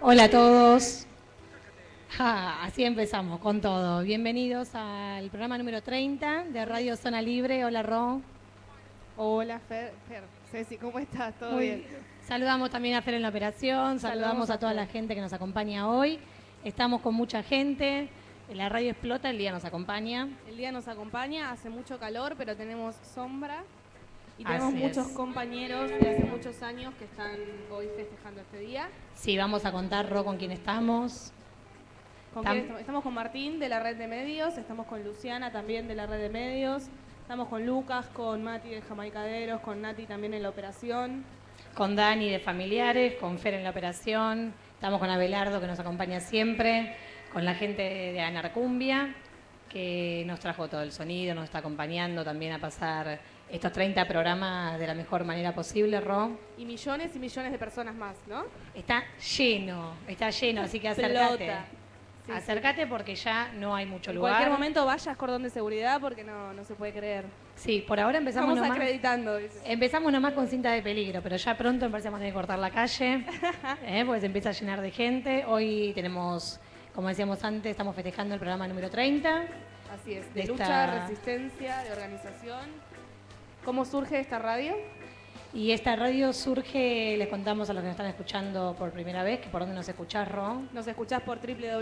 Hola a todos. Así empezamos con todo. Bienvenidos al programa número 30 de Radio Zona Libre. Hola, Ro. Hola, Fer. Ceci, ¿cómo estás? ¿Todo bien? Saludamos también a Fer en la operación, saludamos a toda la gente que nos acompaña hoy. Estamos con mucha gente, la radio explota, el día nos acompaña. El día nos acompaña, hace mucho calor, pero tenemos sombra. Y tenemos Así muchos es. compañeros de hace muchos años que están hoy festejando este día. Sí, vamos a contar, Ro, con quién estamos. Estamos con Martín de la Red de Medios, estamos con Luciana también de la Red de Medios, estamos con Lucas, con Mati de Jamaicaderos, con Nati también en la operación. Con Dani de Familiares, con Fer en la operación, estamos con Abelardo que nos acompaña siempre, con la gente de Anarcumbia que nos trajo todo el sonido, nos está acompañando también a pasar estos 30 programas de la mejor manera posible, Ro. Y millones de personas más, ¿no? Está lleno, así que acércate. Sí, acércate porque ya no hay mucho lugar. En cualquier momento vayas cordón de seguridad porque no se puede creer. Sí, por ahora empezamos Estamos nomás, acreditando, dice. Empezamos nomás con cinta de peligro, pero ya pronto me parece que vamos a tener que cortar la calle, porque se empieza a llenar de gente. Hoy tenemos, como decíamos antes, estamos festejando el programa número 30. Así es, de lucha, resistencia, de organización. ¿Cómo surge esta radio? Y esta radio surge, les contamos a los que nos están escuchando por primera vez, que por dónde nos escuchás, Ro. Nos escuchás por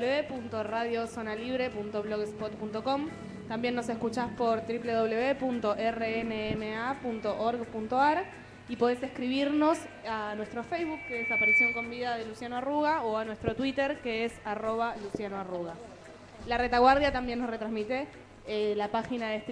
www.radiozonalibre.blogspot.com. También nos escuchás por www.rnma.org.ar y podés escribirnos a nuestro Facebook, que es Aparición con Vida de Luciano Arruga, o a nuestro Twitter, que es @LucianoArruga. La Retaguardia también nos retransmite. La página es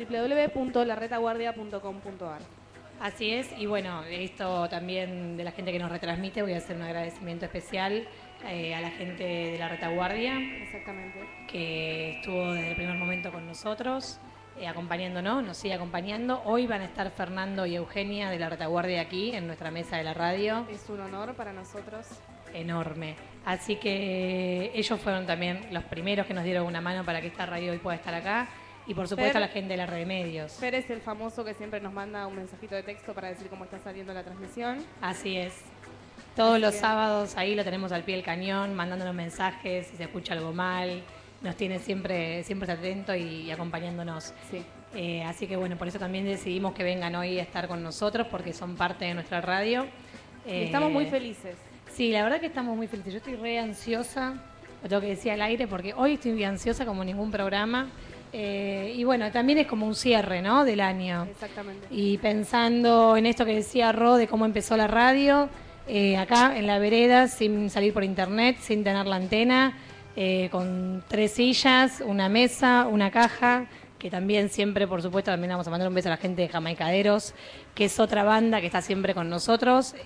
www.laretaguardia.com.ar. Así es, y bueno, esto también de la gente que nos retransmite, voy a hacer un agradecimiento especial a la gente de la Retaguardia. Exactamente. Que estuvo desde el primer momento con nosotros, acompañándonos, nos sigue acompañando. Hoy van a estar Fernando y Eugenia de la Retaguardia aquí en nuestra mesa de la radio. Es un honor para nosotros. Enorme. Así que ellos fueron también los primeros que nos dieron una mano para que esta radio hoy pueda estar acá. Y por supuesto a la gente de la Red de Medios. Fer es el famoso que siempre nos manda un mensajito de texto para decir cómo está saliendo la transmisión. Así es. Todos los sábados ahí lo tenemos al pie del cañón, mandándonos mensajes, si se escucha algo mal. Nos tiene siempre atento y acompañándonos. Sí. Así que bueno, por eso también decidimos que vengan hoy a estar con nosotros, porque son parte de nuestra radio. Y estamos muy felices. Sí, la verdad que estamos muy felices. Yo estoy re ansiosa, lo tengo que decir al aire, porque hoy estoy ansiosa como ningún programa. Y bueno, también es como un cierre, ¿no?, del año. Exactamente. Y pensando en esto que decía Ro, de cómo empezó la radio, acá en la vereda, sin salir por internet, sin tener la antena, con 3 sillas, una mesa, una caja, que también siempre, por supuesto, también vamos a mandar un beso a la gente de Jamaicaderos, que es otra banda que está siempre con nosotros.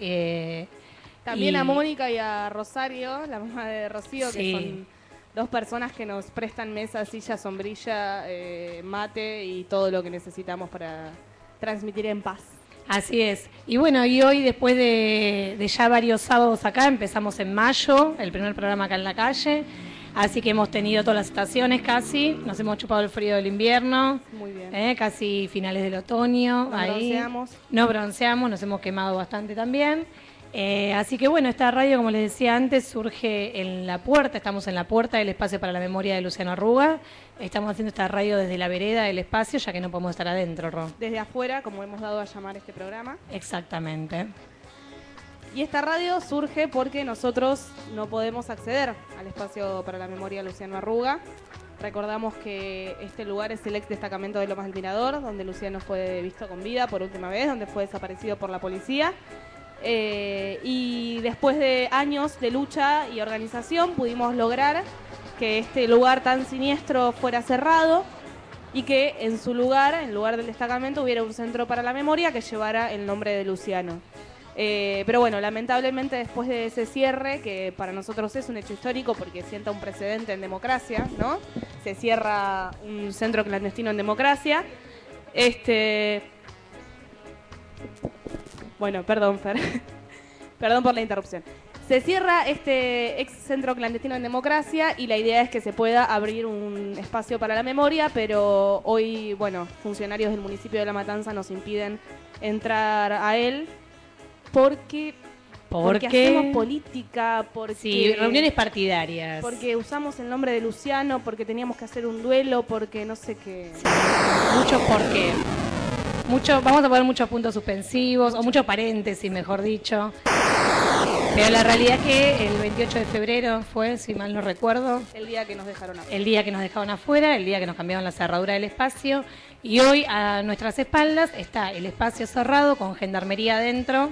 También a Mónica y a Rosario, la mamá de Rocío, sí, que son 2 personas que nos prestan mesa, silla, sombrilla, mate y todo lo que necesitamos para transmitir en paz. Así es. Y bueno, y hoy después de ya varios sábados acá, empezamos en mayo, el primer programa acá en la calle, así que hemos tenido todas las estaciones casi, nos hemos chupado el frío del invierno. Muy bien. Casi finales del otoño. Nos bronceamos, nos hemos quemado bastante también. Así que bueno, esta radio, como les decía antes, surge en la puerta, estamos en la puerta del espacio para la memoria de Luciano Arruga. Estamos haciendo esta radio desde la vereda del espacio, ya que no podemos estar adentro, Ro. Desde afuera, como hemos dado a llamar este programa. Exactamente. Y esta radio surge porque nosotros no podemos acceder al espacio para la memoria de Luciano Arruga. Recordamos que este lugar es el ex destacamento de Lomas del Mirador, donde Luciano fue visto con vida por última vez, donde fue desaparecido por la policía. Y después de años de lucha y organización pudimos lograr que este lugar tan siniestro fuera cerrado y que en su lugar, en lugar del destacamento, hubiera un centro para la memoria que llevara el nombre de Luciano. Pero bueno, lamentablemente después de ese cierre, que para nosotros es un hecho histórico porque sienta un precedente en democracia, ¿no? Se cierra un centro clandestino en democracia. Bueno, perdón, Fer. Perdón por la interrupción. Se cierra este ex centro clandestino en democracia y la idea es que se pueda abrir un espacio para la memoria, pero hoy, bueno, funcionarios del municipio de La Matanza nos impiden entrar a él porque Porque hacemos política, porque... Sí, reuniones partidarias. Porque usamos el nombre de Luciano, porque teníamos que hacer un duelo, porque no sé qué. Sí, muchos por qué. Vamos a poner muchos puntos suspensivos, o muchos paréntesis, mejor dicho. Pero la realidad es que el 28 de febrero fue, si mal no recuerdo, el día que nos dejaron afuera. El día que nos dejaron afuera, el día que nos cambiaron la cerradura del espacio. Y hoy a nuestras espaldas está el espacio cerrado con gendarmería adentro,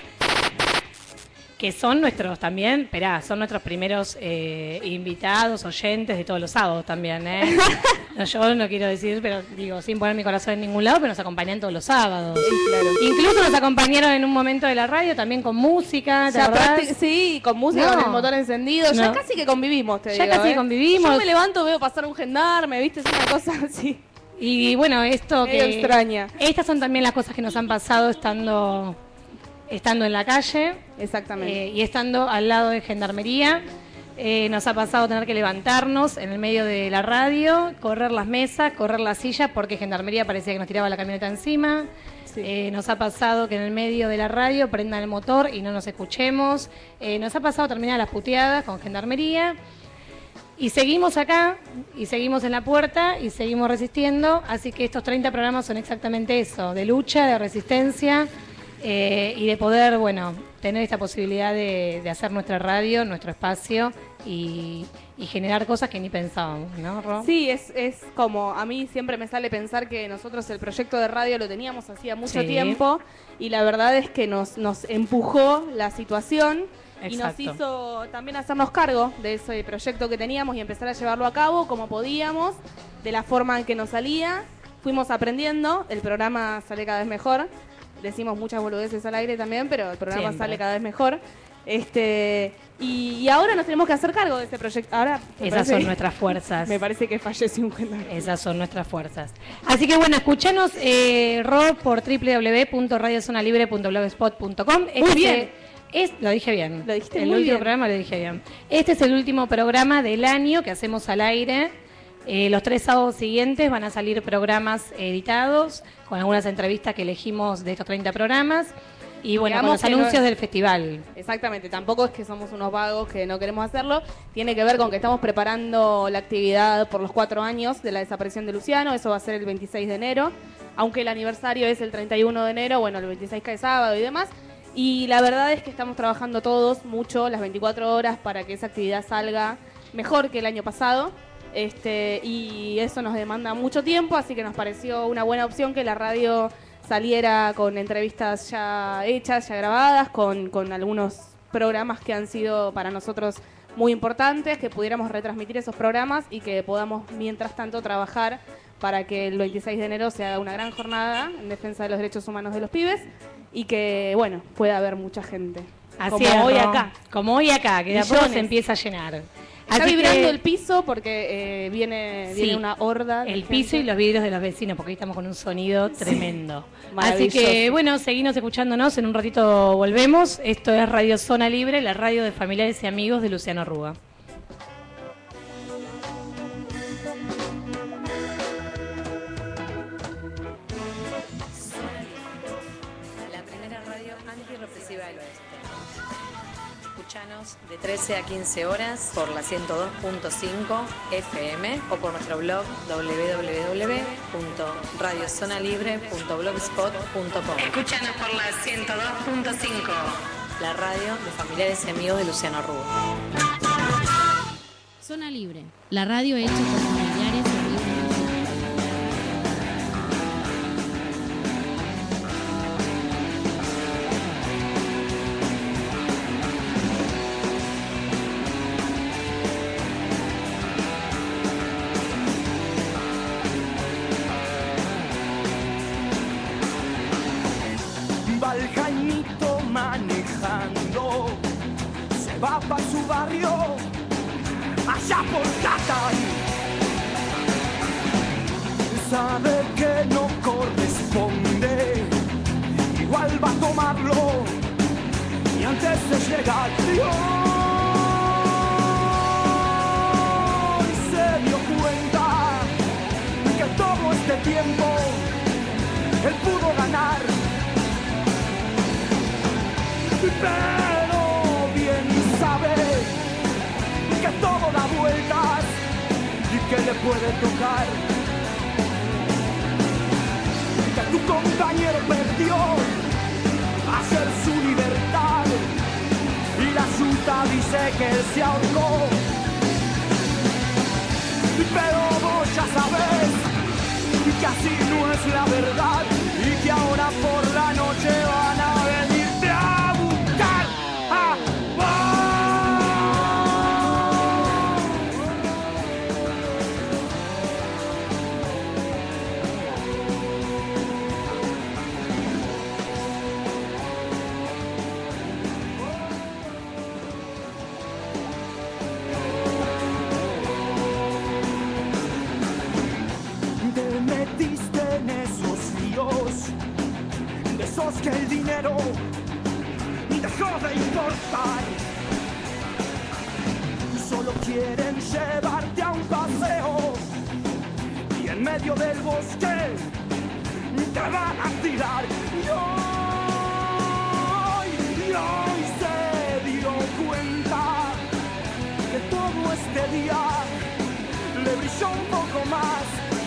que son nuestros también, son nuestros primeros invitados, oyentes de todos los sábados también, ¿eh? No, yo no quiero decir, pero digo, sin poner mi corazón en ningún lado, pero nos acompañan todos los sábados. Sí, claro. Incluso nos acompañaron en un momento de la radio también con música, ¿te acordás? Sí, con música, con el motor encendido. Ya casi que convivimos, te digo. Ya casi convivimos. Yo me levanto, veo pasar un gendarme, ¿viste? Es una cosa así. Y bueno, esto medio que... extraña. Estas son también las cosas que nos han pasado estando en la calle. Exactamente. Y estando al lado de gendarmería. Nos ha pasado tener que levantarnos en el medio de la radio, correr las mesas, correr las sillas, porque gendarmería parecía que nos tiraba la camioneta encima. Sí. Nos ha pasado que en el medio de la radio prendan el motor y no nos escuchemos. Nos ha pasado terminar las puteadas con gendarmería. Y seguimos acá, y seguimos en la puerta, y seguimos resistiendo. Así que estos 30 programas son exactamente eso, de lucha, de resistencia, y de poder, tener esta posibilidad de hacer nuestra radio, nuestro espacio, y generar cosas que ni pensábamos, ¿no, Ro? Sí, es como, a mí siempre me sale pensar que nosotros el proyecto de radio lo teníamos hacía mucho tiempo, y la verdad es que nos empujó la situación. Exacto. Y nos hizo también hacernos cargo de ese proyecto que teníamos y empezar a llevarlo a cabo como podíamos, de la forma en que nos salía. Fuimos aprendiendo, el programa sale cada vez mejor. Decimos muchas boludeces al aire también, pero el programa sale cada vez mejor. Y ahora nos tenemos que hacer cargo de ese proyecto. Ahora esas son nuestras fuerzas. Me parece que falleció un gendarme. Esas son nuestras fuerzas. Así que escuchanos, Ro, por www.radiozonalibre.blogspot.com. Muy bien. Lo dije bien. Lo dijiste el muy último bien. programa lo dije bien. Este es el último programa del año que hacemos al aire. Los 3 sábados siguientes van a salir programas editados con algunas entrevistas que elegimos de estos 30 programas. Y con los anuncios del festival. Exactamente, tampoco es que somos unos vagos que no queremos hacerlo. Tiene que ver con que estamos preparando la actividad por los 4 años de la desaparición de Luciano. Eso va a ser el 26 de enero. Aunque el aniversario es el 31 de enero, el 26 cae sábado y demás. Y la verdad es que estamos trabajando todos mucho, las 24 horas, para que esa actividad salga mejor que el año pasado. Y eso nos demanda mucho tiempo, así que nos pareció una buena opción que la radio saliera con entrevistas ya hechas, ya grabadas, con algunos programas que han sido para nosotros muy importantes, que pudiéramos retransmitir esos programas y que podamos, mientras tanto, trabajar para que el 26 de enero se haga una gran jornada en defensa de los derechos humanos de los pibes y que, pueda haber mucha gente. Así como es, hoy acá. Como hoy acá, que de a poco se empieza a llenar. Está vibrando el piso porque viene una horda de el gente. Piso y los vidrios de los vecinos, porque hoy estamos con un sonido tremendo. Así que, seguinos escuchándonos. En un ratito volvemos. Esto es Radio Zona Libre, la radio de familiares y amigos de Luciano Rúa. La primera radio antirrepresiva del oeste. Escuchanos de 13 a 15 horas por la 102.5 FM o por nuestro blog www.radiozonalibre.blogspot.com. Escuchanos por la 102.5, la radio de familiares y amigos de Luciano Rúa. Zona Libre, la radio hecha por familiares y amigos de Luciano Rúa. El Jaimito manejando, se va para su barrio, allá por Catay. Sabe que no corresponde, igual va a tomarlo, y antes de llegar y se dio cuenta que todo este tiempo él pudo ganar. Pero que le puede tocar. Que tu compañero perdió ayer su libertad y la suta dice que él se ahorcó. Pero vos ya sabés que así no es la verdad y que ahora por la noche van a venirte a buscar a que el dinero dejó de importar. Solo quieren llevarte a un paseo y en medio del bosque te van a tirar. Y hoy se dio cuenta que todo este día le brilló un poco más.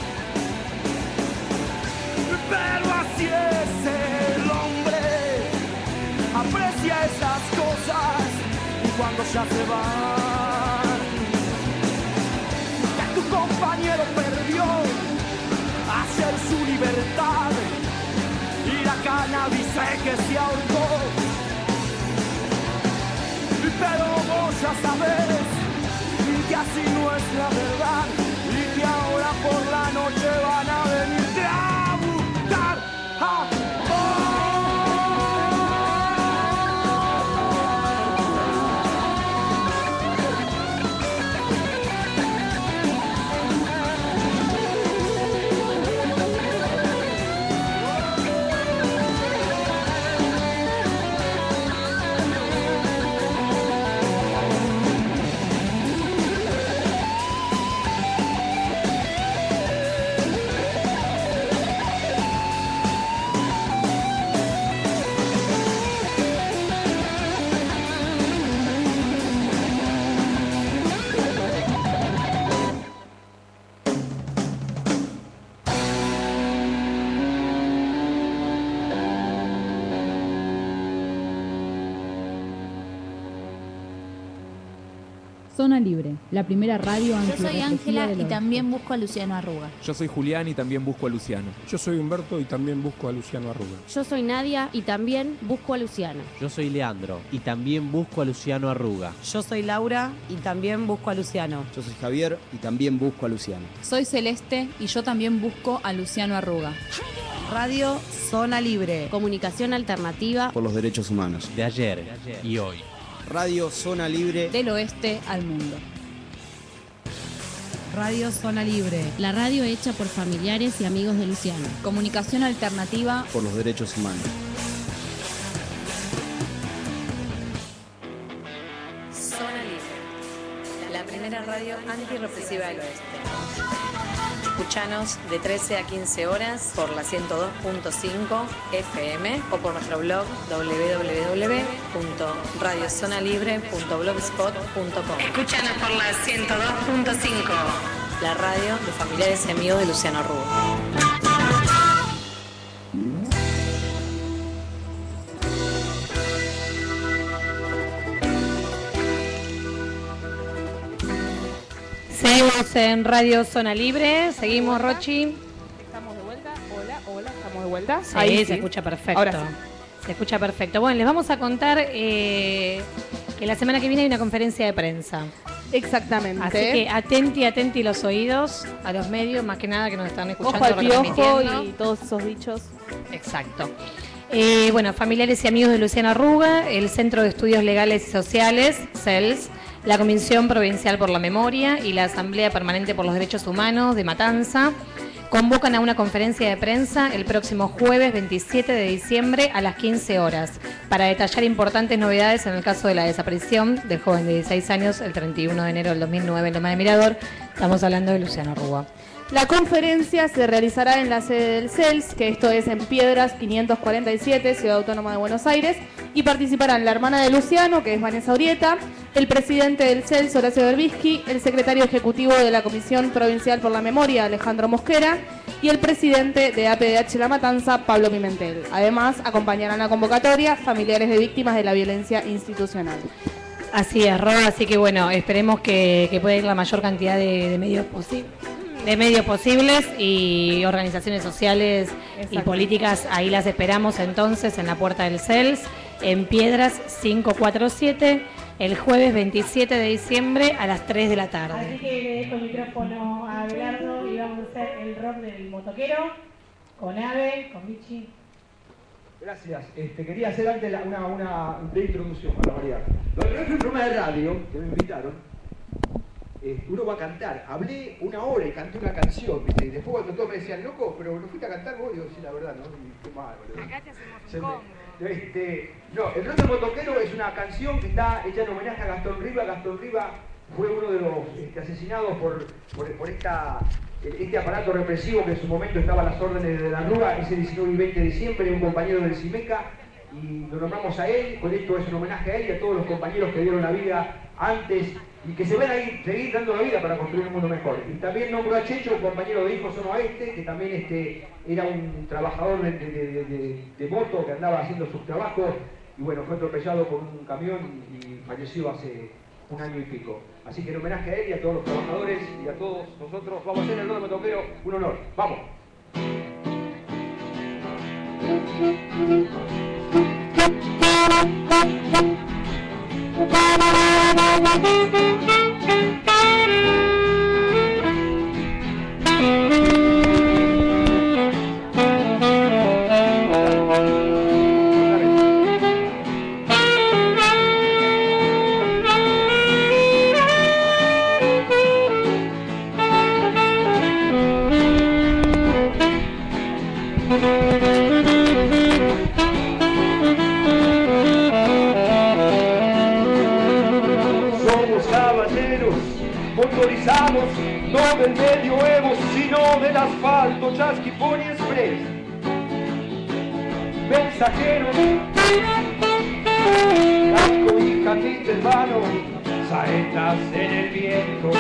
Pero así es el hombre, aprecia esas cosas cuando ya se van. Que tu compañero perdió ayer su libertad y la cannabis que se ahorcó. Pero vos ya sabés que así no es la verdad y que ahora por la noche van a venirte a buscar. Zona Libre, la primera radio Yo soy antirrepresiva Ángela del y oeste. también busco a Luciano Arruga. Yo soy Julián y también busco a Luciano. Yo soy Humberto y también busco a Luciano Arruga. Yo soy Nadia y también busco a Luciano. Yo soy Leandro y también busco a Luciano Arruga. Yo soy Laura y también busco a Luciano. Yo soy Javier y también busco a Luciano. Soy Celeste y yo también busco a Luciano Arruga. Radio Zona Libre. Comunicación alternativa por los derechos humanos. De ayer y hoy. Radio Zona Libre. Del oeste al mundo. Radio Zona Libre. La radio hecha por familiares y amigos de Luciano. Comunicación alternativa por los derechos humanos. Zona Libre, la primera radio antirrepresiva del oeste. Escuchanos de 13 a 15 horas por la 102.5 FM o por nuestro blog www.radiozonalibre.blogspot.com. Escuchanos por la 102.5, la radio de familiares y amigos de Luciano Arruga. Seguimos en Radio Zona Libre, seguimos Rochi. ¿Estamos de vuelta? Hola, ¿estamos de vuelta? Sí, Ahí se escucha perfecto. Ahora sí. Se escucha perfecto. Bueno, les vamos a contar que la semana que viene hay una conferencia de prensa. Exactamente. Así que atenti los oídos a los medios, más que nada que nos están escuchando. Ojo al piojo retransmitiendo. y todos esos dichos. Exacto. Bueno, familiares y amigos de Luciano Arruga, el Centro de Estudios Legales y Sociales, CELS, la Comisión Provincial por la Memoria y la Asamblea Permanente por los Derechos Humanos de Matanza convocan a una conferencia de prensa el próximo jueves 27 de diciembre a las 15 horas para detallar importantes novedades en el caso de la desaparición del joven de 16 años el 31 de enero del 2009 en Loma de Mirador. Estamos hablando de Luciano Arruga. La conferencia se realizará en la sede del CELS, que esto es en Piedras 547, Ciudad Autónoma de Buenos Aires, y participarán la hermana de Luciano, que es Vanessa Urieta, el presidente del CELS, Horacio Berbisky, el secretario ejecutivo de la Comisión Provincial por la Memoria, Alejandro Mosquera, y el presidente de APDH La Matanza, Pablo Pimentel. Además, acompañarán la convocatoria familiares de víctimas de la violencia institucional. Así es, Ro, así que bueno, esperemos que pueda ir la mayor cantidad de medios posibles y organizaciones sociales y políticas. Ahí las esperamos entonces en la puerta del CELS, en Piedras 547, el jueves 27 de diciembre a las 3 de la tarde. Así que le dejo el micrófono a Abelardo y vamos a hacer el rock del motoquero con Ave, con Vichy. Gracias. Quería hacer antes una breve introducción para variar. Lo que es un programa de radio, que me invitaron, uno va a cantar. Hablé una hora y canté una canción, ¿viste? Y después cuando todos me decían, loco, pero ¿no fuiste a cantar vos? Digo, sí, la verdad, ¿no? Y qué mal, boludo. Acá te hacemos un combo. No, El Rock del Motoquero es una canción que está hecha en homenaje a Gastón Riva. Gastón Riva fue uno de los asesinados por este aparato represivo que en su momento estaba a las órdenes de la Rúa, ese 19 y 20 de diciembre, un compañero del CIMECA, y lo nombramos a él. Con esto es un homenaje a él y a todos los compañeros que dieron la vida antes y que se ven ahí seguir dando la vida para construir un mundo mejor. Y también nombro a Checho, un compañero de Hijos Sono Oeste, que también era un trabajador de moto que andaba haciendo sus trabajos y bueno, fue atropellado por un camión y falleció hace un año y pico. Así que en homenaje a él y a todos los trabajadores y a todos nosotros vamos a hacer el Rock del Motoquero un honor. ¡Vamos! Motorizados, no del medioevo, sino del asfalto, Chasquipón y Express. Mensajeros, casco y catita en mano, saetas en el viento.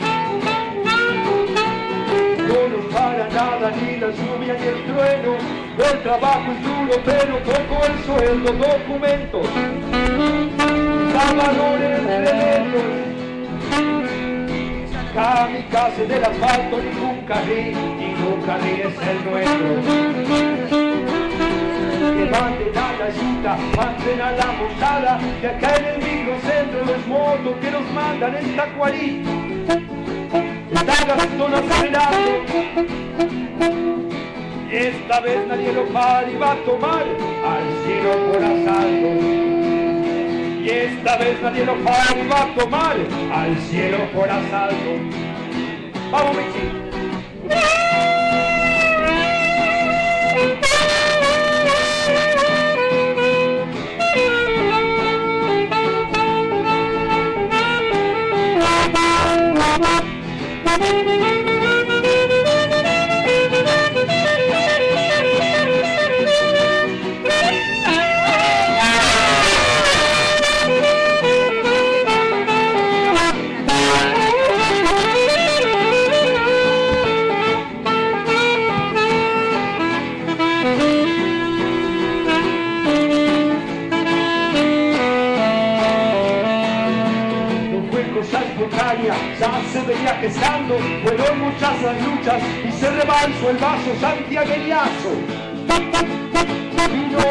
No nos para nada, ni la lluvia ni el trueno, el trabajo es duro, pero poco el sueldo, documentos, valores, remedios. Kamikaze del asfalto, ningún carril es el nuestro. Que manden a la yuta, manden a la montada, que acá en el microcentro los motos que nos mandan en Tacuarí. Está Gastón acelerando, y esta vez nadie lo para y va a tomar al cielo por asalto. Y esta vez nadie lo para y va a tomar al cielo por asalto. ¡Vamos, Michi! Ya se venía gestando, fueron muchas las luchas y se rebalsó el vaso santiagueñazo. Vino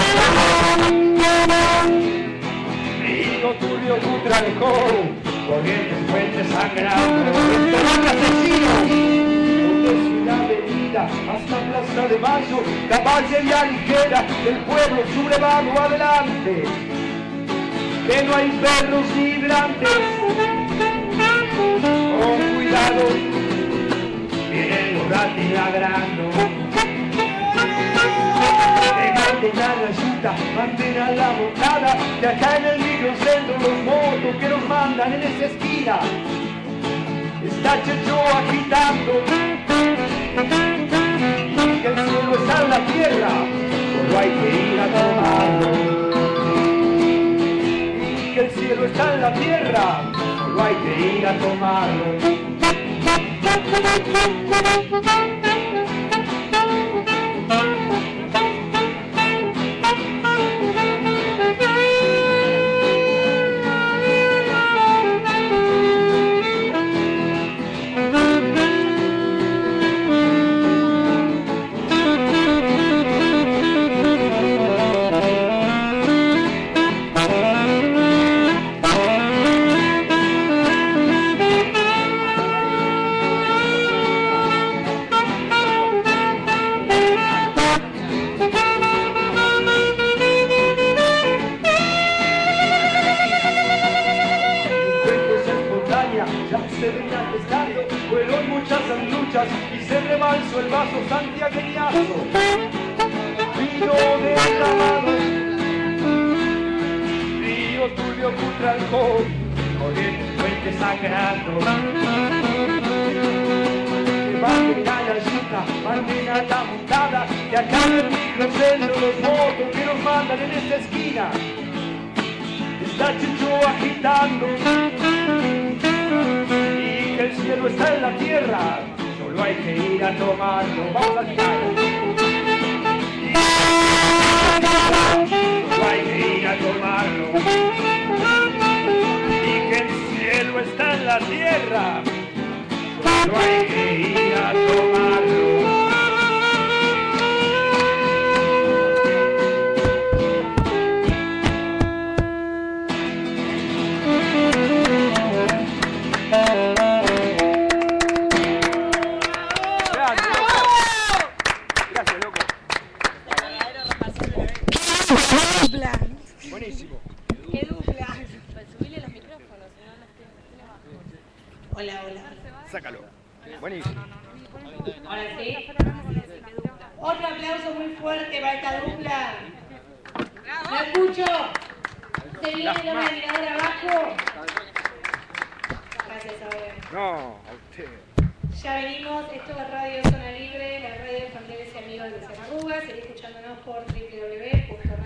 Rico Tulio Dutra dejó corrientes fuentes sangrando. Esperan asesinos desde la avenida hasta Plaza de Mayo, caballería ligera, el pueblo sublevado adelante. Que no hay perros ni hidrantes. Con cuidado, vienen los ratis ladrando. Que manden a la yuta, manden a la montada, que acá en el microcentro los motos que nos mandan en esa esquina. está Checho agitando, y que el cielo está en la tierra, solo hay que ir a tomarlo. Y que el cielo está en la tierra, solo hay que ir a tomarlo. Y se rebalsó el vaso santiagueñazo, vino derramado, río turbio contra el alcohol, corriente fuente sangrando. Que manden a la yuca, manden a la montada, que acá en el microcentro los votos que nos mandan en esta esquina. Está Checho agitando, y que el cielo está en la tierra, solo hay que ir a tomarlo. Vamos a girar. Solo hay que ir a tomarlo. Y que el cielo está en la tierra, solo hay que ir a tomarlo. Buenísimo. ¡Qué dupla! Subile los micrófonos, si no nos tiene. Hola, hola. Sácalo. Buenísimo. Ahora sí. Otro aplauso muy fuerte para esta dupla. ¡La escucho! ¿Se viene el hombre mirador abajo? Gracias, Abel. No, a usted. Ya venimos, esto es Radio Zona Libre, la radio de familiares y amigos de Luciano Arruga. Seguí escuchándonos por www.radiozonaLibre.com.